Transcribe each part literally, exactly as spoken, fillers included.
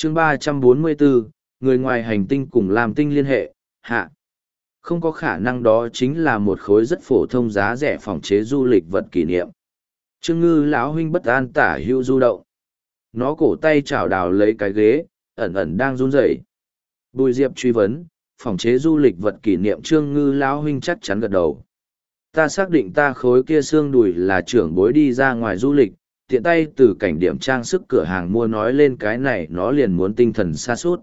chương ba trăm bốn mươi bốn, người ngoài hành tinh cùng làm tinh liên hệ, hạ. Không có khả năng đó chính là một khối rất phổ thông giá rẻ phòng chế du lịch vật kỷ niệm. Trương Ngư lão huynh bất an tả hữu du động. Nó cổ tay chảo đào lấy cái ghế, ẩn ẩn đang run rẩy. Bùi Diệp truy vấn, phòng chế du lịch vật kỷ niệm Trương Ngư lão huynh chắc chắn gật đầu. Ta xác định ta khối kia xương đùi là trưởng bối đi ra ngoài du lịch, tiện tay từ cảnh điểm trang sức cửa hàng mua nói lên cái này nó liền muốn tinh thần xa suốt.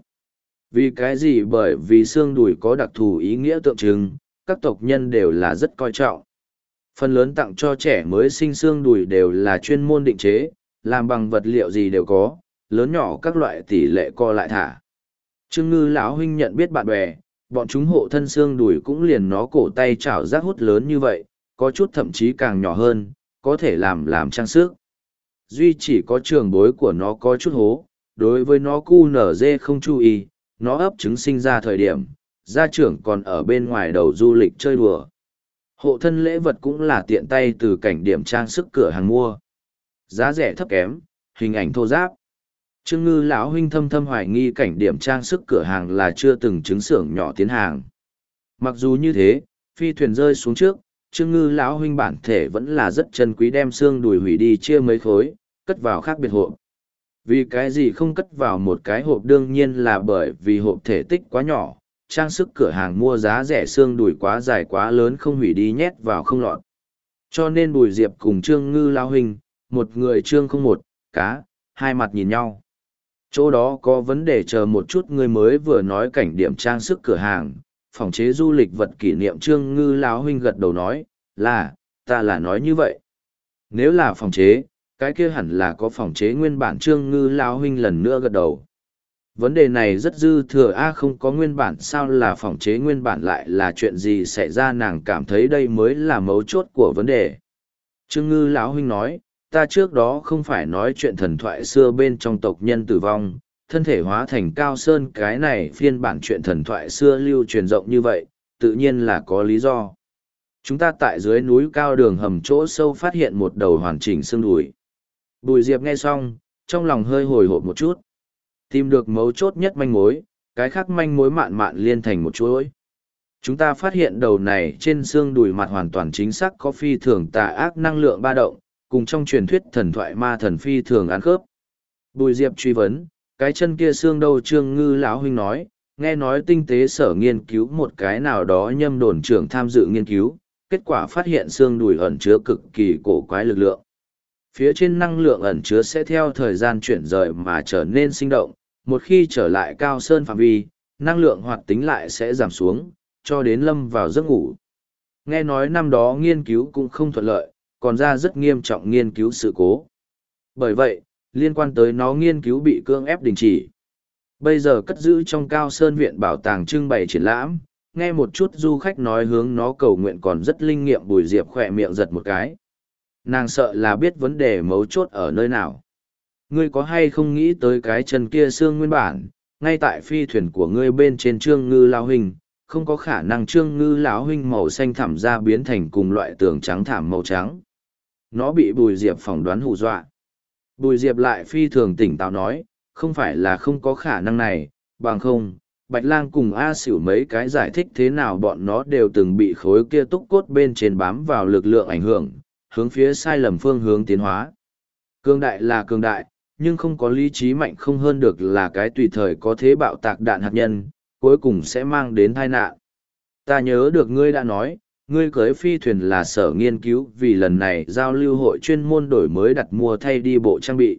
Vì cái gì? Bởi vì xương đùi có đặc thù ý nghĩa tượng trưng, các tộc nhân đều là rất coi trọng. Phần lớn tặng cho trẻ mới sinh xương đùi đều là chuyên môn định chế, làm bằng vật liệu gì đều có, lớn nhỏ các loại tỷ lệ co lại thả. Trương Ngư lão huynh nhận biết bạn bè, bọn chúng hộ thân xương đùi cũng liền nó cổ tay chảo rác hút lớn như vậy, có chút thậm chí càng nhỏ hơn, có thể làm làm trang sức. Duy chỉ có trường bối của nó có chút hố, đối với nó cu nở dê không chú ý, nó ấp trứng sinh ra thời điểm, gia trưởng còn ở bên ngoài đầu du lịch chơi đùa. Hộ thân lễ vật cũng là tiện tay từ cảnh điểm trang sức cửa hàng mua. Giá rẻ thấp kém, hình ảnh thô giáp. Trương Ngư lão huynh thâm thâm hoài nghi cảnh điểm trang sức cửa hàng là chưa từng chứng xưởng nhỏ tiến hàng. Mặc dù như thế, phi thuyền rơi xuống trước, Trương Ngư lão huynh bản thể vẫn là rất chân quý, đem xương đùi hủy đi chia mấy khối, cất vào khác biệt hộp. Vì cái gì không cất vào một cái hộp? Đương nhiên là bởi vì hộp thể tích quá nhỏ, trang sức cửa hàng mua giá rẻ xương đùi quá dài quá lớn không hủy đi nhét vào không lọt. Cho nên Bùi Diệp cùng Trương Ngư lão huynh, một người trương không một, cá, hai mặt nhìn nhau. Chỗ đó có vấn đề, chờ một chút, người mới vừa nói cảnh điểm trang sức cửa hàng, phòng chế du lịch vật kỷ niệm. Trương Ngư lão huynh gật đầu nói, là, ta là nói như vậy. Nếu là phòng chế, cái kia hẳn là có phòng chế nguyên bản. Trương Ngư lão huynh lần nữa gật đầu. Vấn đề này rất dư thừa. A, không có nguyên bản sao là phòng chế nguyên bản, lại là chuyện gì xảy ra? Nàng cảm thấy đây mới là mấu chốt của vấn đề. Trương Ngư lão huynh nói, ta trước đó không phải nói chuyện thần thoại xưa bên trong tộc nhân tử vong, thân thể hóa thành Cao Sơn, cái này phiên bản chuyện thần thoại xưa lưu truyền rộng như vậy, tự nhiên là có lý do. Chúng ta tại dưới núi cao đường hầm chỗ sâu phát hiện một đầu hoàn chỉnh xương đùi. Bùi Diệp nghe xong, trong lòng hơi hồi hộp một chút. Tìm được mấu chốt nhất manh mối, cái khác manh mối mạn mạn liên thành một chuỗi. Chúng ta phát hiện đầu này trên xương đùi mặt hoàn toàn chính xác có phi thường tà ác năng lượng ba động, cùng trong truyền thuyết thần thoại ma thần phi thường ăn khớp. Bùi Diệp truy vấn, cái chân kia xương đâu? Trương Ngư lão huynh nói, nghe nói tinh tế sở nghiên cứu một cái nào đó nhâm đồn trưởng tham dự nghiên cứu, kết quả phát hiện xương đùi ẩn chứa cực kỳ cổ quái lực lượng. Phía trên năng lượng ẩn chứa sẽ theo thời gian chuyển rời mà trở nên sinh động, một khi trở lại Cao Sơn phạm vi, năng lượng hoạt tính lại sẽ giảm xuống, cho đến lâm vào giấc ngủ. Nghe nói năm đó nghiên cứu cũng không thuận lợi, còn ra rất nghiêm trọng nghiên cứu sự cố. Bởi vậy, liên quan tới nó nghiên cứu bị cưỡng ép đình chỉ. Bây giờ cất giữ trong Cao Sơn viện bảo tàng trưng bày triển lãm, nghe một chút du khách nói hướng nó cầu nguyện còn rất linh nghiệm. Bùi Diệp khỏe miệng giật một cái. Nàng sợ là biết vấn đề mấu chốt ở nơi nào. Ngươi có hay không nghĩ tới cái chân kia xương nguyên bản, ngay tại phi thuyền của ngươi bên trên? Trương Ngư lão huynh, không có khả năng. Trương Ngư lão huynh màu xanh thẳm ra biến thành cùng loại tường trắng thảm màu trắng. Nó bị Bùi Diệp phỏng đoán hù dọa. Bùi Diệp lại phi thường tỉnh táo nói, không phải là không có khả năng này, bằng không, Bạch Lang cùng A Xỉu mấy cái giải thích thế nào bọn nó đều từng bị khối kia túc cốt bên trên bám vào lực lượng ảnh hưởng, hướng phía sai lầm phương hướng tiến hóa. Cường đại là cường đại, nhưng không có lý trí mạnh không hơn được là cái tùy thời có thế bạo tạc đạn hạt nhân, cuối cùng sẽ mang đến tai nạn. Ta nhớ được ngươi đã nói, ngươi cưới phi thuyền là sở nghiên cứu vì lần này giao lưu hội chuyên môn đổi mới đặt mua thay đi bộ trang bị.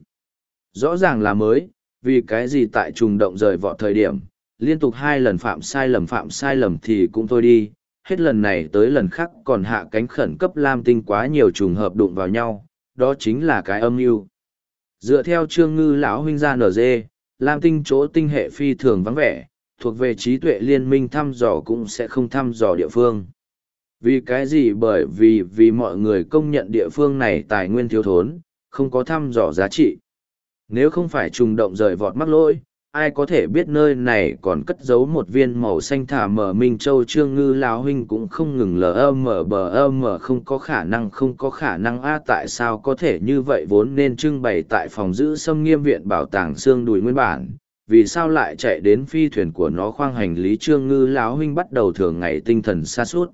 Rõ ràng là mới, vì cái gì tại trùng động rời vọt thời điểm, liên tục hai lần phạm sai lầm phạm sai lầm thì cũng thôi đi, hết lần này tới lần khác còn hạ cánh khẩn cấp Lam Tinh, quá nhiều trùng hợp đụng vào nhau, đó chính là cái âm mưu. Dựa theo Trương Ngư lão huynh ra en giê, Lam Tinh chỗ tinh hệ phi thường vắng vẻ, thuộc về trí tuệ liên minh thăm dò cũng sẽ không thăm dò địa phương. Vì cái gì? Bởi vì vì mọi người công nhận địa phương này tài nguyên thiếu thốn, không có thăm dò giá trị. Nếu không phải trùng động rời vọt mắc lỗi, ai có thể biết nơi này còn cất giấu một viên màu xanh thả mở Minh Châu? Trương Ngư lão huynh cũng không ngừng lờ mờ bờ mờ, không có khả năng không có khả năng. A, tại sao có thể như vậy? Vốn nên trưng bày tại phòng giữ xâm nghiêm viện bảo tàng xương đùi nguyên bản, vì sao lại chạy đến phi thuyền của nó khoang hành lý. Trương Ngư lão huynh bắt đầu thường ngày tinh thần sa sút.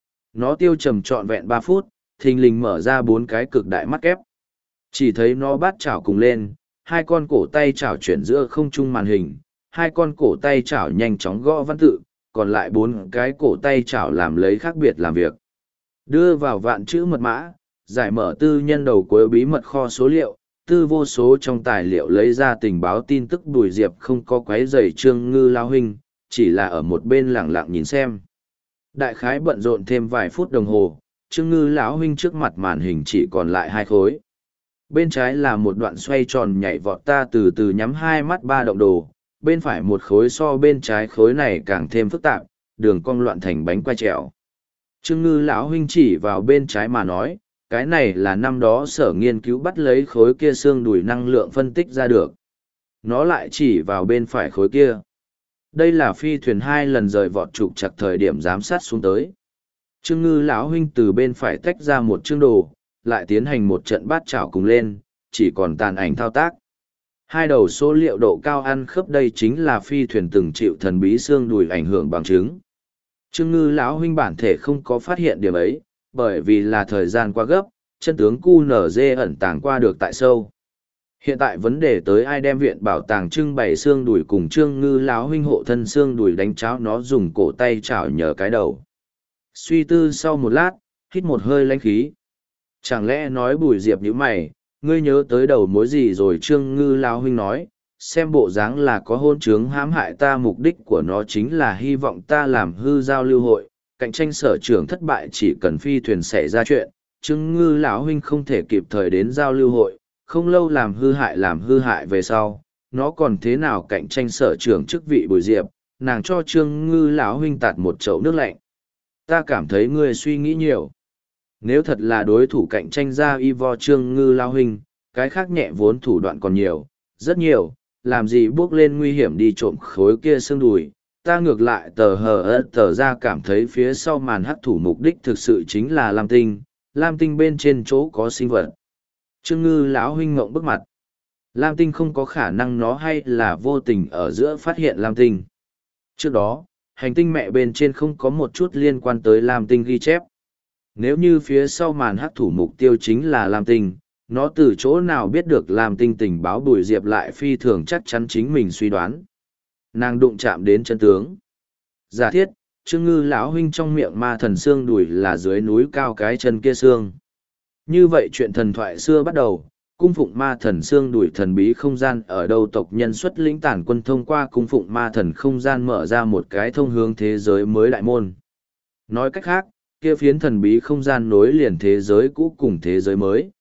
Nó tiêu trầm trọn vẹn ba phút, thình lình mở ra bốn cái cực đại mắt kép. Chỉ thấy nó bát chảo cùng lên, hai con cổ tay chảo chuyển giữa không trung màn hình, hai con cổ tay chảo nhanh chóng gõ văn tự, còn lại bốn cái cổ tay chảo làm lấy khác biệt làm việc. Đưa vào vạn chữ mật mã, giải mở tư nhân đầu cuối bí mật kho số liệu, tư vô số trong tài liệu lấy ra tình báo tin tức. Bùi Diệp không có quấy rầy Trương Ngư lao huynh, chỉ là ở một bên lẳng lặng nhìn xem. Đại khái bận rộn thêm vài phút đồng hồ, Trương Ngư lão huynh trước mặt màn hình chỉ còn lại hai khối. Bên trái là một đoạn xoay tròn nhảy vọt, ta từ từ nhắm hai mắt ba động đồ, bên phải một khối so bên trái khối này càng thêm phức tạp, đường cong loạn thành bánh quay trèo. Trương Ngư lão huynh chỉ vào bên trái mà nói, cái này là năm đó sở nghiên cứu bắt lấy khối kia xương đùi năng lượng phân tích ra được. Nó lại chỉ vào bên phải khối kia. Đây là phi thuyền hai lần rời vọt trục chặt thời điểm giám sát xuống tới. Trương Ngư lão huynh từ bên phải tách ra một chương đồ, lại tiến hành một trận bát chảo cùng lên, chỉ còn tàn ảnh thao tác. Hai đầu số liệu độ cao ăn khớp, đây chính là phi thuyền từng chịu thần bí xương đùi ảnh hưởng bằng chứng. Trương Ngư lão huynh bản thể không có phát hiện điểm ấy, bởi vì là thời gian quá gấp, chân tướng cu nở dê ẩn tàng qua được tại sâu. Hiện tại vấn đề tới ai đem viện bảo tàng trưng bày xương đùi cùng Trương Ngư lão huynh hộ thân xương đùi đánh cháo nó dùng cổ tay chảo nhờ cái đầu. Suy tư sau một lát, hít một hơi lãnh khí. Chẳng lẽ nói Bùi Diệp nhíu mày, ngươi nhớ tới đầu mối gì rồi? Trương Ngư lão huynh nói, xem bộ dáng là có hôn trướng hãm hại ta, mục đích của nó chính là hy vọng ta làm hư giao lưu hội, cạnh tranh sở trưởng thất bại chỉ cần phi thuyền xảy ra chuyện. Trương Ngư lão huynh không thể kịp thời đến giao lưu hội, không lâu làm hư hại làm hư hại về sau, nó còn thế nào cạnh tranh sở trưởng chức vị Bùi Diệp. Nàng cho Trương Ngư lão huynh tạt một chậu nước lạnh. Ta cảm thấy ngươi suy nghĩ nhiều. Nếu thật là đối thủ cạnh tranh ra y vo Trương Ngư lão huynh, cái khác nhẹ vốn thủ đoạn còn nhiều, rất nhiều, làm gì bước lên nguy hiểm đi trộm khối kia xương đùi. Ta ngược lại tờ hờ ớt tờ ra cảm thấy phía sau màn hắc thủ mục đích thực sự chính là Lam Tinh, Lam Tinh bên trên chỗ có sinh vật. Trương Ngư lão huynh ngộng bức mặt. Lam Tinh không có khả năng nó hay là vô tình ở giữa phát hiện Lam Tinh. Trước đó, hành tinh mẹ bên trên không có một chút liên quan tới Lam Tinh ghi chép. Nếu như phía sau màn hắc thủ mục tiêu chính là Lam Tinh, nó từ chỗ nào biết được Lam Tinh tình báo? Bùi Diệp lại phi thường chắc chắn chính mình suy đoán. Nàng đụng chạm đến chân tướng. Giả thiết, Trương Ngư lão huynh trong miệng ma thần xương đùi là dưới núi cao cái chân kia xương. Như vậy chuyện thần thoại xưa bắt đầu, cung phụng ma thần xương đùi thần bí không gian ở đâu? Tộc nhân xuất lĩnh tản quân thông qua cung phụng ma thần không gian mở ra một cái thông hướng thế giới mới đại môn. Nói cách khác, kia phiến thần bí không gian nối liền thế giới cũ cùng thế giới mới.